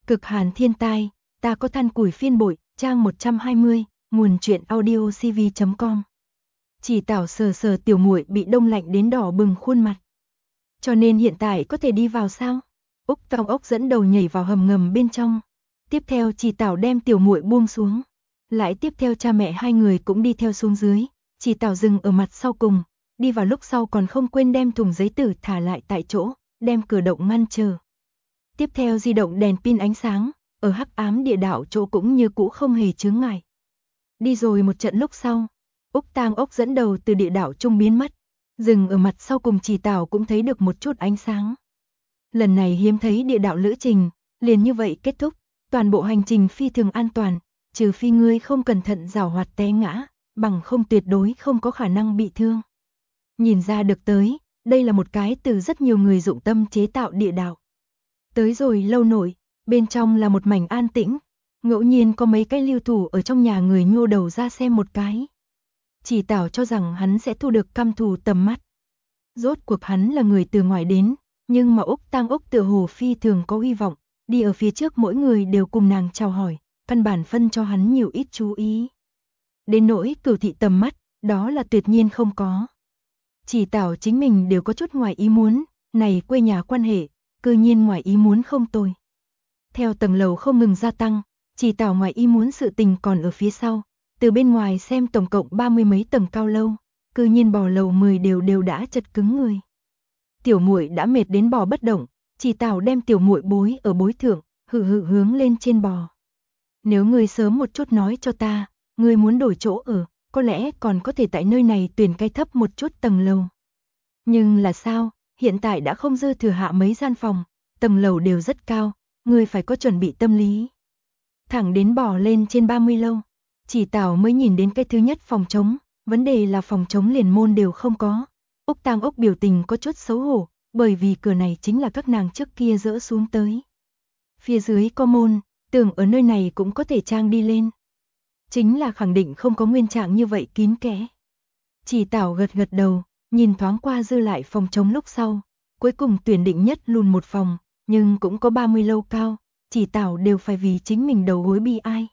Cực hàn thiên tai, ta có than củi phiên bội, trang 120, nguồn truyện audio cv.com. Chỉ Tảo sờ sờ tiểu muội bị đông lạnh đến đỏ bừng khuôn mặt. Cho nên hiện tại có thể đi vào sao? Úc Tòng Ốc dẫn đầu nhảy vào hầm ngầm bên trong. Tiếp theo Chỉ Tảo đem tiểu muội buông xuống. Lại tiếp theo cha mẹ hai người cũng đi theo xuống dưới. Chỉ Tảo dừng ở mặt sau cùng. Đi vào lúc sau còn không quên đem thùng giấy tử thả lại tại chỗ, đem cửa động ngăn chờ. Tiếp theo di động đèn pin ánh sáng, ở hắc ám địa đạo chỗ cũng như cũ không hề chướng ngại. Đi rồi một trận lúc sau, Úc Tang Ốc dẫn đầu từ địa đạo trung biến mất, dừng ở mặt sau cùng Chỉ Tảo cũng thấy được một chút ánh sáng. Lần này hiếm thấy địa đạo lữ trình, liền như vậy kết thúc, toàn bộ hành trình phi thường an toàn, trừ phi ngươi không cẩn thận giảo hoạt té ngã, bằng không tuyệt đối không có khả năng bị thương. Nhìn ra được tới, đây là một cái từ rất nhiều người dụng tâm chế tạo địa đạo. Tới rồi lâu nổi, bên trong là một mảnh an tĩnh, ngẫu nhiên có mấy cái lưu thủ ở trong nhà người nhô đầu ra xem một cái. Chỉ Tảo cho rằng hắn sẽ thu được căm thù tầm mắt. Rốt cuộc hắn là người từ ngoài đến, nhưng mà Úc Tang Ốc tựa hồ phi thường có hy vọng, đi ở phía trước mỗi người đều cùng nàng chào hỏi, căn bản phân cho hắn nhiều ít chú ý. Đến nỗi Cửu thị tầm mắt, đó là tuyệt nhiên không có. Chỉ Tảo chính mình đều có chút ngoài ý muốn, này quê nhà quan hệ, cư nhiên ngoài ý muốn không tồi. Theo tầng lầu không ngừng gia tăng, Chỉ Tảo ngoài ý muốn sự tình còn ở phía sau, từ bên ngoài xem tổng cộng 30 mấy tầng cao lâu, cư nhiên bò lầu 10 đều đã chật cứng người. Tiểu muội đã mệt đến bò bất động, Chỉ Tảo đem tiểu muội bối ở bối thượng, hự hướng lên trên bò. Nếu ngươi sớm một chút nói cho ta, ngươi muốn đổi chỗ ở, có lẽ còn có thể tại nơi này tuyển cái thấp một chút tầng lầu. Nhưng là sao, hiện tại đã không dư thừa hạ mấy gian phòng, tầng lầu đều rất cao, ngươi phải có chuẩn bị tâm lý. Thẳng đến bò lên trên 30 lâu, Chỉ Tảo mới nhìn đến cái thứ nhất phòng trống, vấn đề là phòng trống liền môn đều không có. Úc Tang Ốc biểu tình có chút xấu hổ, bởi vì cửa này chính là các nàng trước kia dỡ xuống tới. Phía dưới có môn, tưởng ở nơi này cũng có thể trang đi lên. Chính là khẳng định không có nguyên trạng như vậy kín kẽ. Chỉ Tảo gật đầu, nhìn thoáng qua dư lại phòng trống lúc sau, cuối cùng tuyển định nhất lùn một phòng, nhưng cũng có 30 lâu cao, Chỉ Tảo đều phải vì chính mình đầu gối bi ai.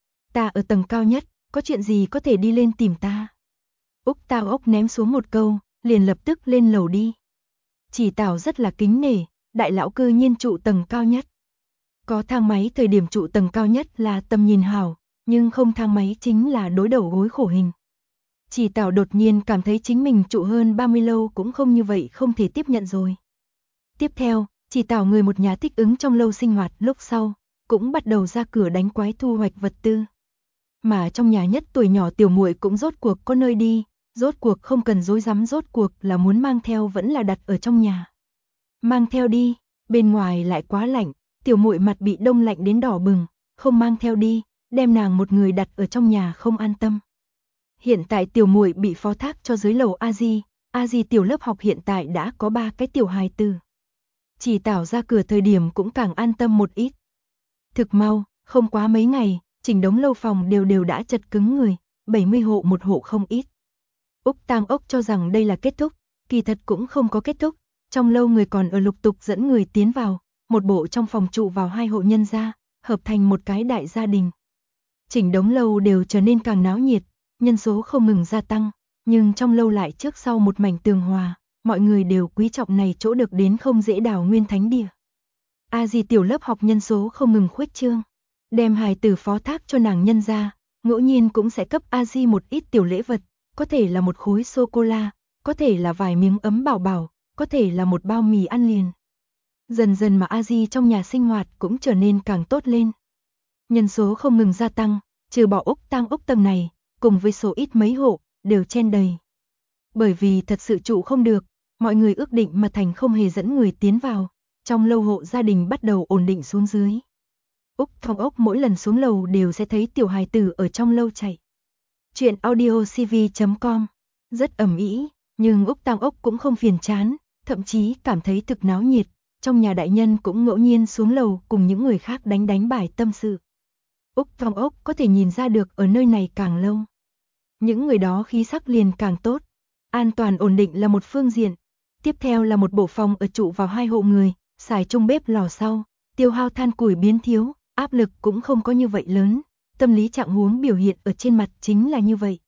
Ta ở tầng cao nhất, có chuyện gì có thể đi lên tìm ta. Úc Tang Ốc ném xuống một câu, liền lập tức lên lầu đi. Chỉ Tảo rất là kính nể, đại lão cư nhiên trụ tầng cao nhất. Có thang máy thời điểm trụ tầng cao nhất là tầm nhìn hảo, nhưng không thang máy chính là đối đầu gối khổ hình. Chỉ Tảo đột nhiên cảm thấy chính mình trụ hơn 30 lâu cũng không như vậy không thể tiếp nhận rồi. Tiếp theo, Chỉ Tảo người một nhà thích ứng trong lâu sinh hoạt lúc sau, cũng bắt đầu ra cửa đánh quái thu hoạch vật tư. Mà trong nhà nhất tuổi nhỏ tiểu muội cũng rốt cuộc có nơi đi, rốt cuộc không cần dối rắm, rốt cuộc là muốn mang theo vẫn là đặt ở trong nhà. Mang theo đi, bên ngoài lại quá lạnh, tiểu muội mặt bị đông lạnh đến đỏ bừng, không mang theo đi, đem nàng một người đặt ở trong nhà không an tâm. Hiện tại tiểu muội bị phó thác cho dưới lầu A Di tiểu lớp học hiện tại đã có 3 cái tiểu hài tử. Chỉ Tảo ra cửa thời điểm cũng càng an tâm một ít. Thực mau, không quá mấy ngày, chỉnh đống lâu phòng đều đã chật cứng người, 70 hộ một hộ không ít. Úc Tang Ốc cho rằng đây là kết thúc, kỳ thật cũng không có kết thúc, trong lâu người còn ở lục tục dẫn người tiến vào, một bộ trong phòng trụ vào 2 hộ nhân gia, hợp thành một cái đại gia đình. Chỉnh đống lâu đều trở nên càng náo nhiệt, nhân số không ngừng gia tăng, nhưng trong lâu lại trước sau một mảnh tường hòa, mọi người đều quý trọng này chỗ được đến không dễ đào nguyên thánh địa. A Di tiểu lớp học nhân số không ngừng khuếch trương, đem hài tử phó thác cho nàng nhân gia, ngẫu nhiên cũng sẽ cấp A Di một ít tiểu lễ vật, có thể là một khối sô cô la, có thể là vài miếng ấm bảo bảo, có thể là một bao mì ăn liền. Dần dần mà A Di trong nhà sinh hoạt cũng trở nên càng tốt lên. Nhân số không ngừng gia tăng, trừ bỏ Úc Tang Ốc tầng này, cùng với số ít mấy hộ, đều chen đầy. Bởi vì thật sự trụ không được, mọi người ước định mà thành không hề dẫn người tiến vào, trong lâu hộ gia đình bắt đầu ổn định xuống dưới. Úc Tang Ốc mỗi lần xuống lầu đều sẽ thấy tiểu hài tử ở trong lâu chạy. Chuyện audio cv.com, rất ầm ĩ, nhưng Úc Tang Ốc cũng không phiền chán, thậm chí cảm thấy thực náo nhiệt, trong nhà đại nhân cũng ngẫu nhiên xuống lầu cùng những người khác đánh bài tâm sự. Úc Tang Ốc có thể nhìn ra được ở nơi này càng lâu, những người đó khí sắc liền càng tốt, an toàn ổn định là một phương diện, tiếp theo là một bộ phòng ở trụ vào 2 hộ người, xài chung bếp lò sau, tiêu hao than củi biến thiếu, áp lực cũng không có như vậy lớn, tâm lý trạng huống biểu hiện ở trên mặt chính là như vậy.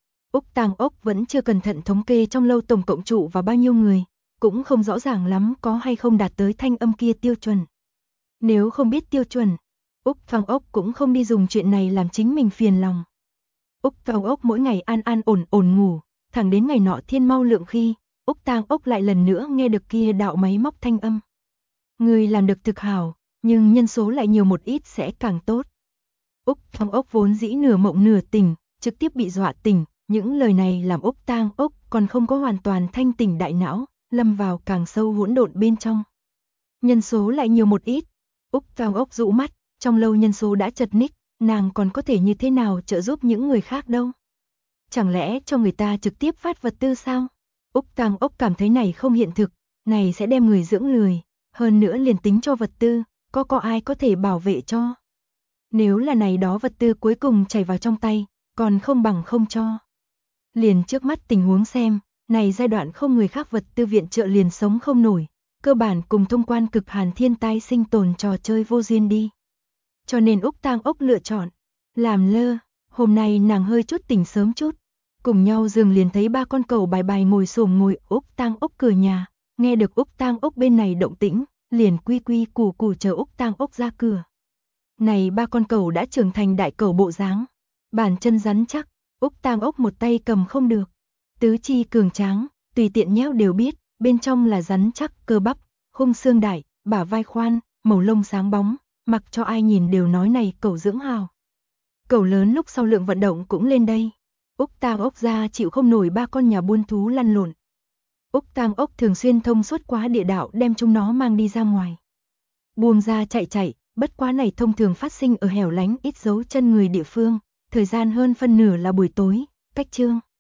Úc Tang Ốc vẫn chưa cẩn thận thống kê trong lâu tổng cộng trụ vào bao nhiêu người, cũng không rõ ràng lắm có hay không đạt tới thanh âm kia tiêu chuẩn. Nếu không biết tiêu chuẩn, Úc Tang Ốc cũng không đi dùng chuyện này làm chính mình phiền lòng. Úc Tang Ốc mỗi ngày an an ổn ổn ngủ, thẳng đến ngày nọ thiên mau lượng khi, Úc Tang Ốc lại lần nữa nghe được kia đạo máy móc thanh âm. Người làm được thực hảo, nhưng nhân số lại nhiều một ít sẽ càng tốt. Úc Tang Ốc vốn dĩ nửa mộng nửa tỉnh, trực tiếp bị dọa tỉnh, những lời này làm Úc Tang Ốc còn không có hoàn toàn thanh tỉnh đại não, lâm vào càng sâu hỗn độn bên trong. Nhân số lại nhiều một ít, Úc Tang Ốc dụ mắt, trong lâu nhân số đã chật ních, nàng còn có thể như thế nào trợ giúp những người khác đâu. Chẳng lẽ cho người ta trực tiếp phát vật tư sao? Úc Tang Ốc cảm thấy này không hiện thực, này sẽ đem người dưỡng lười, hơn nữa liền tính cho vật tư, có ai có thể bảo vệ cho. Nếu là này đó vật tư cuối cùng chảy vào trong tay, còn không bằng không cho. Liền trước mắt tình huống xem, này giai đoạn không người khác vật tư viện trợ liền sống không nổi, cơ bản cùng thông quan cực hàn thiên tai sinh tồn trò chơi vô duyên đi. Cho nên Úc Tang Ốc lựa chọn, làm lơ, hôm nay nàng hơi chút tỉnh sớm chút, cùng nhau giường liền thấy ba con cẩu bài bài ngồi xổm ngồi Úc Tang Ốc cửa nhà, nghe được Úc Tang Ốc bên này động tĩnh, liền quy quy củ củ chờ Úc Tang Ốc ra cửa. Này ba con cẩu đã trưởng thành đại cẩu bộ dáng, bàn chân rắn chắc, Úc Tang Ốc một tay cầm không được, tứ chi cường tráng, tùy tiện nhéo đều biết, bên trong là rắn chắc, cơ bắp, khung xương đại, bả vai khoan, màu lông sáng bóng, mặc cho ai nhìn đều nói này cẩu dưỡng hào. Cẩu lớn lúc sau lượng vận động cũng lên đây. Úc Tang Ốc ra chịu không nổi ba con nhà buôn thú lăn lộn. Úc Tang Ốc thường xuyên thông suốt quá địa đạo đem chúng nó mang đi ra ngoài. Buông ra chạy, bất quá này thông thường phát sinh ở hẻo lánh ít dấu chân người địa phương, thời gian hơn phân nửa là buổi tối, cách trương.